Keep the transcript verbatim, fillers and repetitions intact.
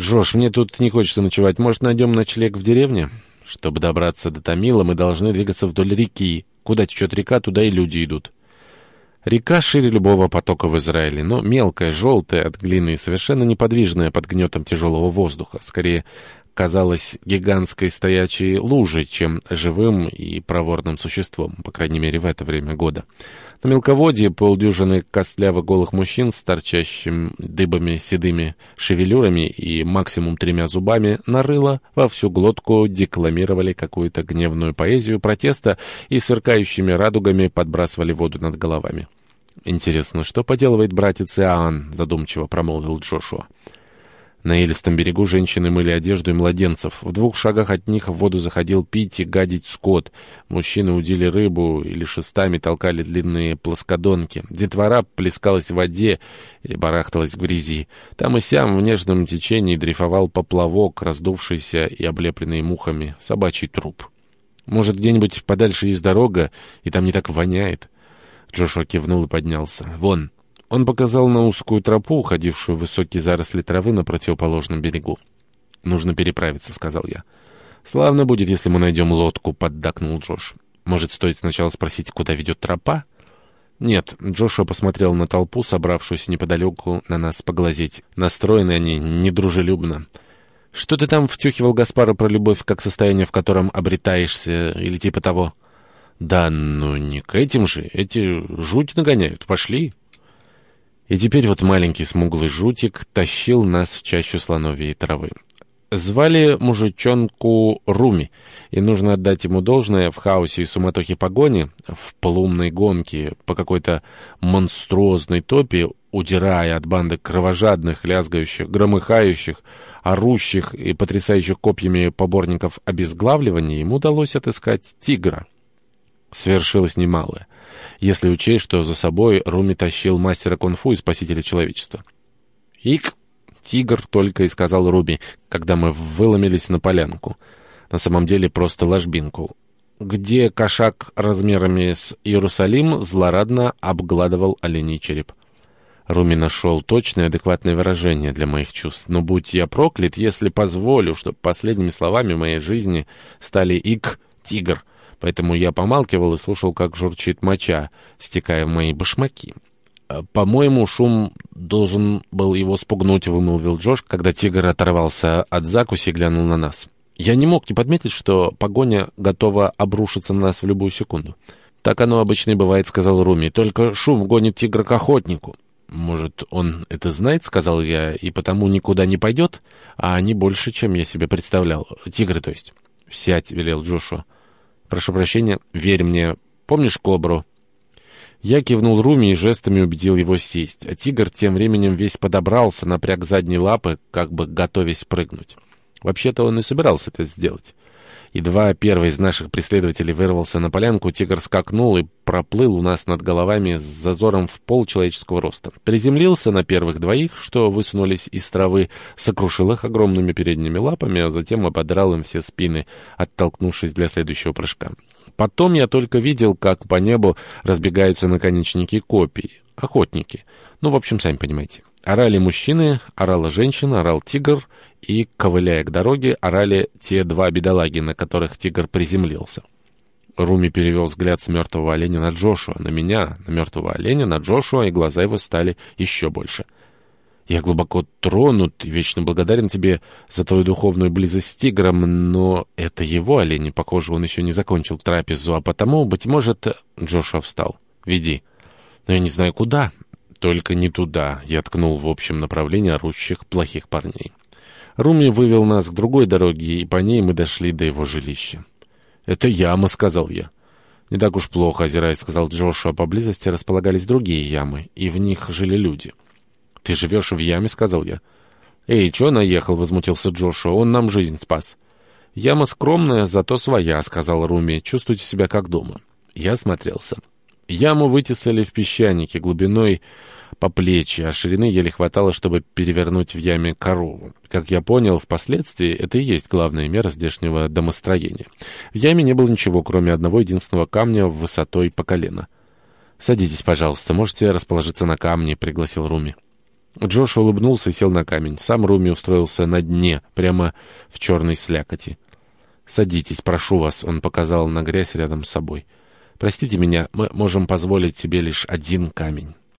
«Жош, мне тут не хочется ночевать. Может, найдем ночлег в деревне?» «Чтобы добраться до Томила, мы должны двигаться вдоль реки. Куда течет река, туда и люди идут». Река шире любого потока в Израиле, но мелкая, желтая от глины и совершенно неподвижная под гнетом тяжелого воздуха. Скорее, казалась гигантской стоячей лужей, чем живым и проворным существом, по крайней мере, в это время года. На мелководье полдюжины костлявых голых мужчин с торчащим дыбами седыми шевелюрами и максимум тремя зубами нарыло во всю глотку декламировали какую-то гневную поэзию протеста и сверкающими радугами подбрасывали воду над головами. «Интересно, что поделывает братец Иоанн?» — задумчиво промолвил Джошуа. На илистом берегу женщины мыли одежду и младенцев. В двух шагах от них в воду заходил пить и гадить скот. Мужчины удили рыбу или шестами толкали длинные плоскодонки. Детвора плескалась в воде или барахталась в грязи. Там и сям в нежном течении дрейфовал поплавок, раздувшийся и облепленный мухами собачий труп. «Может, где-нибудь подальше есть дорога, и там не так воняет?» Джошуа кивнул и поднялся. «Вон». Он показал на узкую тропу, уходившую в высокие заросли травы на противоположном берегу. «Нужно переправиться», — сказал я. «Славно будет, если мы найдем лодку», — поддакнул Джош. «Может, стоит сначала спросить, куда ведет тропа?» «Нет», — Джошуа посмотрел на толпу, собравшуюся неподалеку на нас поглазеть. Настроены они недружелюбно. «Что ты там втюхивал Гаспару про любовь как состояние, в котором обретаешься, или типа того?» «Да, ну не к этим же. Эти жуть нагоняют. Пошли». И теперь вот маленький смуглый жутик тащил нас в чащу слоновьей травы. Звали мужичонку Руми, и нужно отдать ему должное: в хаосе и суматохе погони, в полумной гонке по какой-то монструозной топе, удирая от банды кровожадных, лязгающих, громыхающих, орущих и потрясающих копьями поборников обезглавливания, ему удалось отыскать тигра. Свершилось немалое, если учесть, что за собой Руми тащил мастера кунг-фу и спасителя человечества. «Ик, тигр!» — только и сказал Руми, когда мы выломились на полянку. На самом деле просто ложбинку, где кошак размерами с Иерусалим злорадно обгладывал оленей череп. Руми нашел точное, адекватное выражение для моих чувств. Но будь я проклят, если позволю, чтобы последними словами моей жизни стали «ик, тигр». Поэтому я помалкивал и слушал, как журчит моча, стекая в мои башмаки. «По-моему, шум должен был его спугнуть», — вымолвил Джош, когда тигр оторвался от закуси и глянул на нас. Я не мог не подметить, что погоня готова обрушиться на нас в любую секунду. «Так оно обычно и бывает», — сказал Руми, — «только шум гонит тигра к охотнику». «Может, он это знает?» — сказал я, — «и потому никуда не пойдет? А они больше, чем я себе представлял. Тигры, то есть». «Сядь», — велел Джошуа. «Прошу прощения, верь мне. Помнишь кобру?» Я кивнул Руми и жестами убедил его сесть, а тигр тем временем весь подобрался, напряг задние лапы, как бы готовясь прыгнуть. Вообще-то он и собирался это сделать. Едва первый из наших преследователей вырвался на полянку, тигр скакнул и проплыл у нас над головами с зазором в пол человеческого роста. Приземлился на первых двоих, что высунулись из травы, сокрушил их огромными передними лапами, а затем ободрал им все спины, оттолкнувшись для следующего прыжка. Потом я только видел, как по небу разбегаются наконечники копий. Охотники. Ну, в общем, сами понимаете. Орали мужчины, орала женщина, орал тигр, и, ковыляя к дороге, орали те два бедолаги, на которых тигр приземлился. Руми перевел взгляд с мертвого оленя на Джошуа, на меня, на мертвого оленя, на Джошуа, и глаза его стали еще больше. «Я глубоко тронут и вечно благодарен тебе за твою духовную близость с тигром, но это его олень, похоже, он еще не закончил трапезу, а потому, быть может...» Джошуа встал. «Веди». «Но я не знаю, куда». «Только не туда», — я ткнул в общем направлении орущих плохих парней. Руми вывел нас к другой дороге, и по ней мы дошли до его жилища. «Это яма», — сказал я. «Не так уж плохо», — озираясь, сказал Джошуа. «Поблизости располагались другие ямы, и в них жили люди». «Ты живешь в яме?» — сказал я. «Эй, чё наехал?» — возмутился Джошуа. «Он нам жизнь спас». «Яма скромная, зато своя», — сказал Руми. «Чувствуйте себя как дома». Я осмотрелся. Яму вытесали в песчанике глубиной по плечи, а ширины еле хватало, чтобы перевернуть в яме корову. Как я понял, впоследствии это и есть главная мера здешнего домостроения. В яме не было ничего, кроме одного единственного камня высотой по колено. «Садитесь, пожалуйста, можете расположиться на камне», — пригласил Руми. Джош улыбнулся и сел на камень. Сам Руми устроился на дне, прямо в черной слякоти. «Садитесь, прошу вас», — он показал на грязь рядом с собой. «Простите меня, мы можем позволить себе лишь один камень».